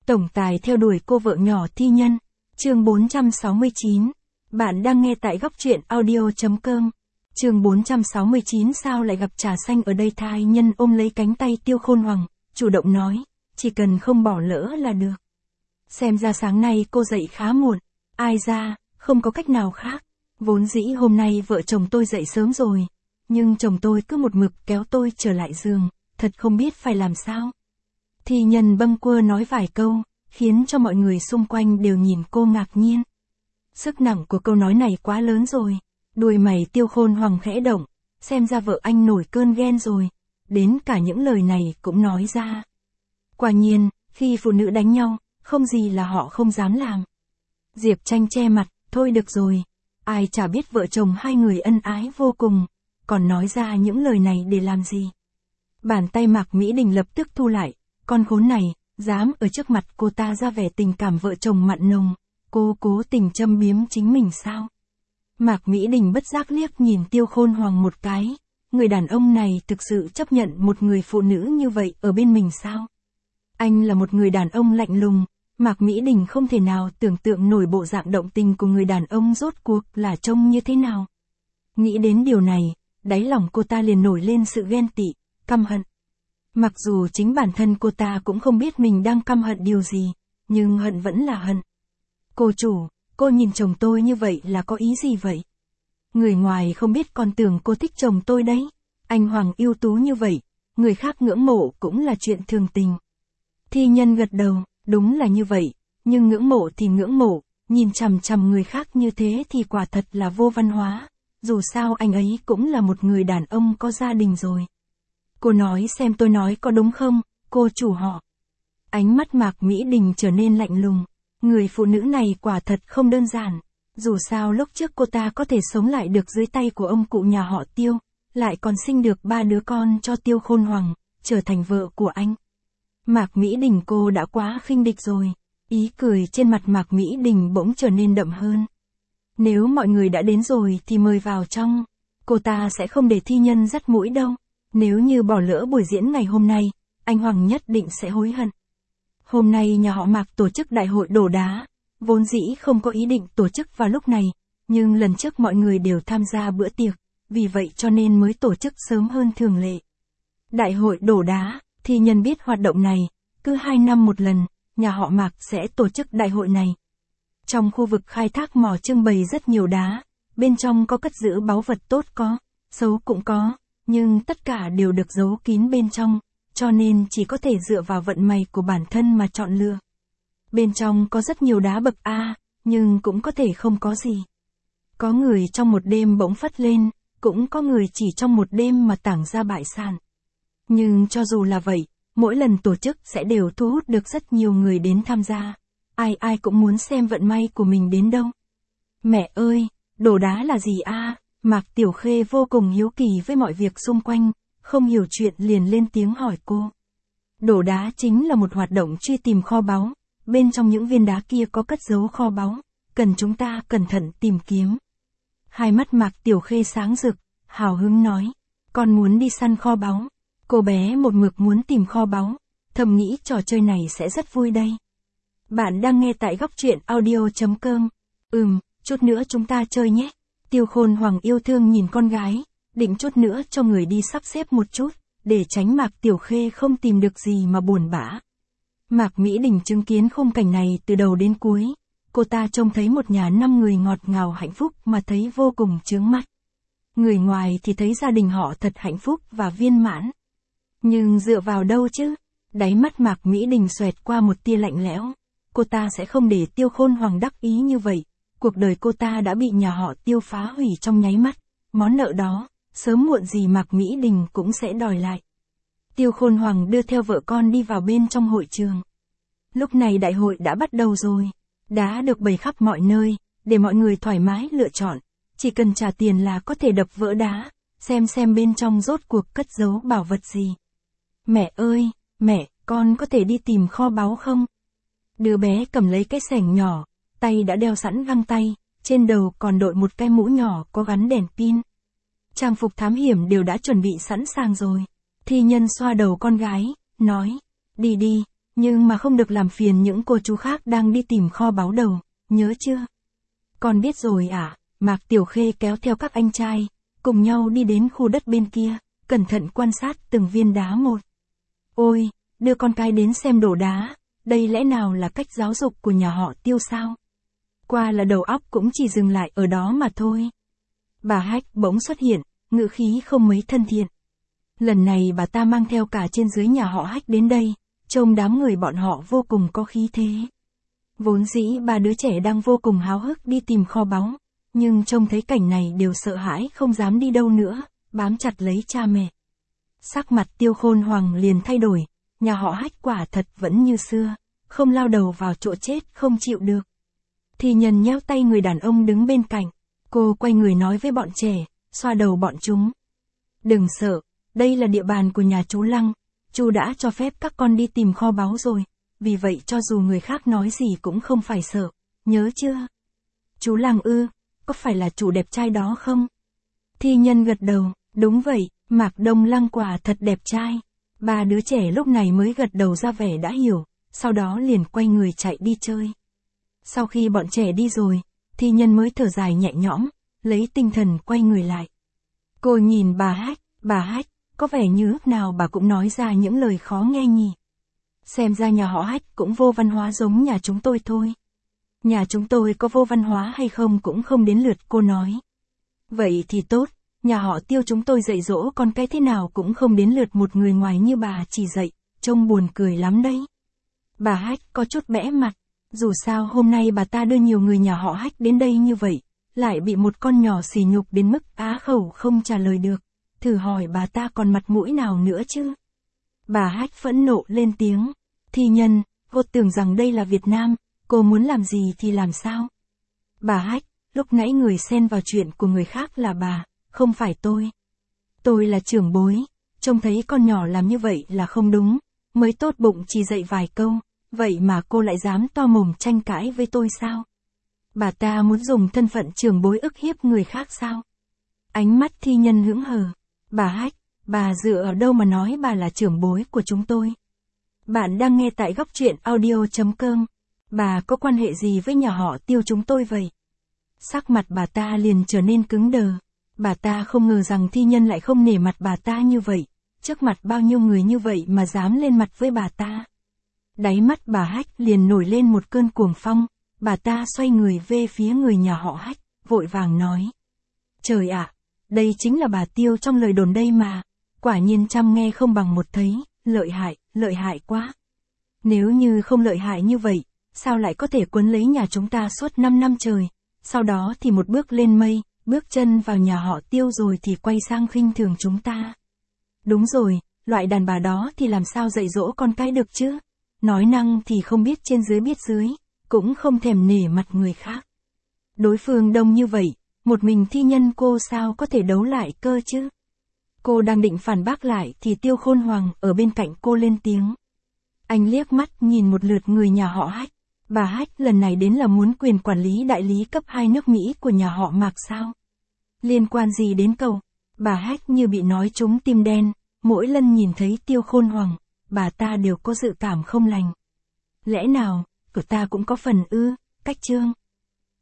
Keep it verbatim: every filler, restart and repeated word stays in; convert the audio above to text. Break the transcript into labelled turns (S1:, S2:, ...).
S1: Tổng tài theo đuổi cô vợ nhỏ thi nhân. Chương bốn trăm sáu mươi chín. Bạn đang nghe tại góc truyện audio chấm com. Chương bốn trăm sáu mươi chín sao lại gặp trà xanh ở đây. Thai nhân ôm lấy cánh tay Tiêu Khôn Hoằng, chủ động nói, chỉ cần không bỏ lỡ là được. Xem ra sáng nay cô dậy khá muộn. Ai ra, không có cách nào khác. Vốn dĩ hôm nay vợ chồng tôi dậy sớm rồi. Nhưng chồng tôi cứ một mực kéo tôi trở lại giường, thật không biết phải làm sao. Thi nhân bâng quơ nói vài câu, khiến cho mọi người xung quanh đều nhìn cô ngạc nhiên. Sức nặng của câu nói này quá lớn rồi. Đuôi mày Tiêu Khôn Hoằng khẽ động, xem ra vợ anh nổi cơn ghen rồi. Đến cả những lời này cũng nói ra. Quả nhiên, khi phụ nữ đánh nhau, không gì là họ không dám làm. Diệp Tranh che mặt, thôi được rồi. Ai chả biết vợ chồng hai người ân ái vô cùng, còn nói ra những lời này để làm gì. Bàn tay Mạc Mỹ Đình lập tức thu lại, con khốn này, dám ở trước mặt cô ta ra vẻ tình cảm vợ chồng mặn nồng, cô cố tình châm biếm chính mình sao? Mạc Mỹ Đình bất giác liếc nhìn Tiêu Khôn Hoằng một cái, người đàn ông này thực sự chấp nhận một người phụ nữ như vậy ở bên mình sao? Anh là một người đàn ông lạnh lùng, Mạc Mỹ Đình không thể nào tưởng tượng nổi bộ dạng động tình của người đàn ông rốt cuộc là trông như thế nào. Nghĩ đến điều này, đáy lòng cô ta liền nổi lên sự ghen tị, căm hận. Mặc dù chính bản thân cô ta cũng không biết mình đang căm hận điều gì, nhưng hận vẫn là hận. Cô chủ, cô nhìn chồng tôi như vậy là có ý gì vậy? Người ngoài không biết còn tưởng cô thích chồng tôi đấy. Anh Hoàng ưu tú như vậy, người khác ngưỡng mộ cũng là chuyện thường tình. Thi nhân gật đầu, đúng là như vậy, nhưng ngưỡng mộ thì ngưỡng mộ, nhìn chằm chằm người khác như thế thì quả thật là vô văn hóa. Dù sao anh ấy cũng là một người đàn ông có gia đình rồi. Cô nói xem tôi nói có đúng không, cô chủ họ. Ánh mắt Mạc Mỹ Đình trở nên lạnh lùng. Người phụ nữ này quả thật không đơn giản. Dù sao lúc trước cô ta có thể sống lại được dưới tay của ông cụ nhà họ Tiêu, lại còn sinh được ba đứa con cho Tiêu Khôn Hoằng, trở thành vợ của anh. Mạc Mỹ Đình cô đã quá khinh địch rồi. Ý cười trên mặt Mạc Mỹ Đình bỗng trở nên đậm hơn. Nếu mọi người đã đến rồi thì mời vào trong. Cô ta sẽ không để thi nhân dắt mũi đâu. Nếu như bỏ lỡ buổi diễn ngày hôm nay, anh Hoàng nhất định sẽ hối hận. Hôm nay nhà họ Mạc tổ chức đại hội đổ đá, vốn dĩ không có ý định tổ chức vào lúc này, nhưng lần trước mọi người đều tham gia bữa tiệc, vì vậy cho nên mới tổ chức sớm hơn thường lệ. Đại hội đổ đá, thi nhân biết hoạt động này, cứ hai năm một lần, nhà họ Mạc sẽ tổ chức đại hội này. Trong khu vực khai thác mỏ trưng bày rất nhiều đá, bên trong có cất giữ báu vật tốt có, xấu cũng có. Nhưng tất cả đều được giấu kín bên trong, cho nên chỉ có thể dựa vào vận may của bản thân mà chọn lựa. Bên trong có rất nhiều đá bậc A, nhưng cũng có thể không có gì. Có người trong một đêm bỗng phất lên, cũng có người chỉ trong một đêm mà tảng ra bại sản. Nhưng cho dù là vậy, mỗi lần tổ chức sẽ đều thu hút được rất nhiều người đến tham gia. Ai ai cũng muốn xem vận may của mình đến đâu. Mẹ ơi, đổ đá là gì a? Mạc Tiểu Khê vô cùng hiếu kỳ với mọi việc xung quanh, không hiểu chuyện liền lên tiếng hỏi cô. Đổ đá chính là một hoạt động truy tìm kho báu, bên trong những viên đá kia có cất giấu kho báu, cần chúng ta cẩn thận tìm kiếm. Hai mắt Mạc Tiểu Khê sáng rực, hào hứng nói, con muốn đi săn kho báu. Cô bé một mực muốn tìm kho báu, thầm nghĩ trò chơi này sẽ rất vui đây. Bạn đang nghe tại góc truyện audio chấm com. Ừm, chút nữa chúng ta chơi nhé. Tiêu Khôn Hoằng yêu thương nhìn con gái, định chút nữa cho người đi sắp xếp một chút, để tránh Mạc Tiểu Khê không tìm được gì mà buồn bã. Mạc Mỹ Đình chứng kiến khung cảnh này từ đầu đến cuối, cô ta trông thấy một nhà năm người ngọt ngào hạnh phúc mà thấy vô cùng chướng mắt. Người ngoài thì thấy gia đình họ thật hạnh phúc và viên mãn. Nhưng dựa vào đâu chứ? Đáy mắt Mạc Mỹ Đình xoẹt qua một tia lạnh lẽo. Cô ta sẽ không để Tiêu Khôn Hoằng đắc ý như vậy. Cuộc đời cô ta đã bị nhà họ Tiêu phá hủy trong nháy mắt, món nợ đó, sớm muộn gì Mạc Mỹ Đình cũng sẽ đòi lại. Tiêu Khôn Hoằng đưa theo vợ con đi vào bên trong hội trường. Lúc này đại hội đã bắt đầu rồi, đá được bày khắp mọi nơi, để mọi người thoải mái lựa chọn, chỉ cần trả tiền là có thể đập vỡ đá, xem xem bên trong rốt cuộc cất giấu bảo vật gì. Mẹ ơi, mẹ, con có thể đi tìm kho báu không? Đứa bé cầm lấy cái xẻng nhỏ, tay đã đeo sẵn găng tay, trên đầu còn đội một cái mũ nhỏ có gắn đèn pin. Trang phục thám hiểm đều đã chuẩn bị sẵn sàng rồi. Thi nhân xoa đầu con gái, nói, đi đi, Nhưng mà không được làm phiền những cô chú khác đang đi tìm kho báu đầu, nhớ chưa? Con biết rồi ạ, à? Mạc Tiểu Khê kéo theo các anh trai, cùng nhau đi đến khu đất bên kia, cẩn thận quan sát từng viên đá một. Ôi, đưa con cái đến xem đổ đá, đây lẽ nào là cách giáo dục của nhà họ Tiêu sao? Qua là đầu óc cũng chỉ dừng lại ở đó mà thôi. Bà Hách bỗng xuất hiện, ngữ khí không mấy thân thiện. Lần này bà ta mang theo cả trên dưới nhà họ Hách đến đây, trông đám người bọn họ vô cùng có khí thế. Vốn dĩ ba đứa trẻ đang vô cùng háo hức đi tìm kho báu, nhưng trông thấy cảnh này đều sợ hãi không dám đi đâu nữa, bám chặt lấy cha mẹ. Sắc mặt Tiêu Khôn Hoàng liền thay đổi, nhà họ Hách quả thật vẫn như xưa, không lao đầu vào chỗ chết không chịu được. Thì Nhân nhéo tay người đàn ông đứng bên cạnh, cô quay người nói với bọn trẻ, xoa đầu bọn chúng. Đừng sợ, đây là địa bàn của nhà chú Lăng, chú đã cho phép các con đi tìm kho báu rồi, vì vậy cho dù người khác nói gì cũng không phải sợ, nhớ chưa? Chú Lăng ư, có phải là chủ đẹp trai đó không? Thi Nhân gật đầu, đúng vậy, Mạc Đông Lăng quả thật đẹp trai. Ba đứa trẻ lúc này mới gật đầu ra vẻ đã hiểu, sau đó liền quay người chạy đi chơi. Sau khi bọn trẻ đi rồi, Thi Nhân mới thở dài nhẹ nhõm, lấy tinh thần quay người lại. Cô nhìn bà Hách, bà Hách, có vẻ như lúc nào bà cũng nói ra những lời khó nghe nhỉ. Xem ra nhà họ Hách cũng vô văn hóa giống nhà chúng tôi thôi. Nhà chúng tôi có vô văn hóa hay không cũng không đến lượt cô nói. Vậy thì tốt, nhà họ Tiêu chúng tôi dạy dỗ con cái thế nào cũng không đến lượt một người ngoài như bà chỉ dạy, trông buồn cười lắm đấy. Bà Hách có chút bẽ mặt, dù sao hôm nay bà ta đưa nhiều người nhà họ Hách đến đây như vậy, lại bị một con nhỏ sỉ nhục đến mức á khẩu không trả lời được, thử hỏi bà ta còn mặt mũi nào nữa chứ. Bà Hách phẫn nộ lên tiếng, Thi Nhân, cô tưởng rằng đây là Việt Nam, cô muốn làm gì thì làm sao? Bà Hách, lúc nãy người xen vào chuyện của người khác là bà, không phải tôi. Tôi là trưởng bối, trông thấy con nhỏ làm như vậy là không đúng, mới tốt bụng chỉ dạy vài câu, vậy mà cô lại dám to mồm tranh cãi với tôi sao? Bà ta muốn dùng thân phận trưởng bối ức hiếp người khác sao? Ánh mắt Thi Nhân hững hờ, bà Hách, bà dựa ở đâu mà nói bà là trưởng bối của chúng tôi? Bạn đang nghe tại góc truyện audio chấm com. Bà có quan hệ gì với nhà họ Tiêu chúng tôi vậy? Sắc mặt bà ta liền trở nên cứng đờ. Bà ta không ngờ rằng Thi Nhân lại không nể mặt bà ta như vậy. Trước mặt bao nhiêu người như vậy mà dám lên mặt với bà ta. Đáy mắt bà Hách liền nổi lên một cơn cuồng phong. Bà ta xoay người về phía người nhà họ Hách, vội vàng nói. Trời ạ, đây chính là bà Tiêu trong lời đồn đây mà. Quả nhiên trăm nghe không bằng một thấy, lợi hại, lợi hại quá. Nếu như không lợi hại như vậy, sao lại có thể quấn lấy nhà chúng ta suốt năm năm trời, sau đó thì một bước lên mây, bước chân vào nhà họ Tiêu rồi thì quay sang khinh thường chúng ta. Đúng rồi, loại đàn bà đó thì làm sao dạy dỗ con cái được chứ? Nói năng thì không biết trên dưới biết dưới, cũng không thèm nể mặt người khác. Đối phương đông như vậy, một mình Thi Nhân cô sao có thể đấu lại cơ chứ? Cô đang định phản bác lại thì Tiêu Khôn Hoàng ở bên cạnh cô lên tiếng. Anh liếc mắt nhìn một lượt người nhà họ Hách. Bà Hách lần này đến là muốn quyền quản lý đại lý cấp hai nước Mỹ của nhà họ Mạc sao? Liên quan gì đến cậu? Bà Hách như bị nói trúng tim đen, mỗi lần nhìn thấy Tiêu Khôn Hoàng, bà ta đều có dự cảm không lành. Lẽ nào, của ta cũng có phần ư, cách trương.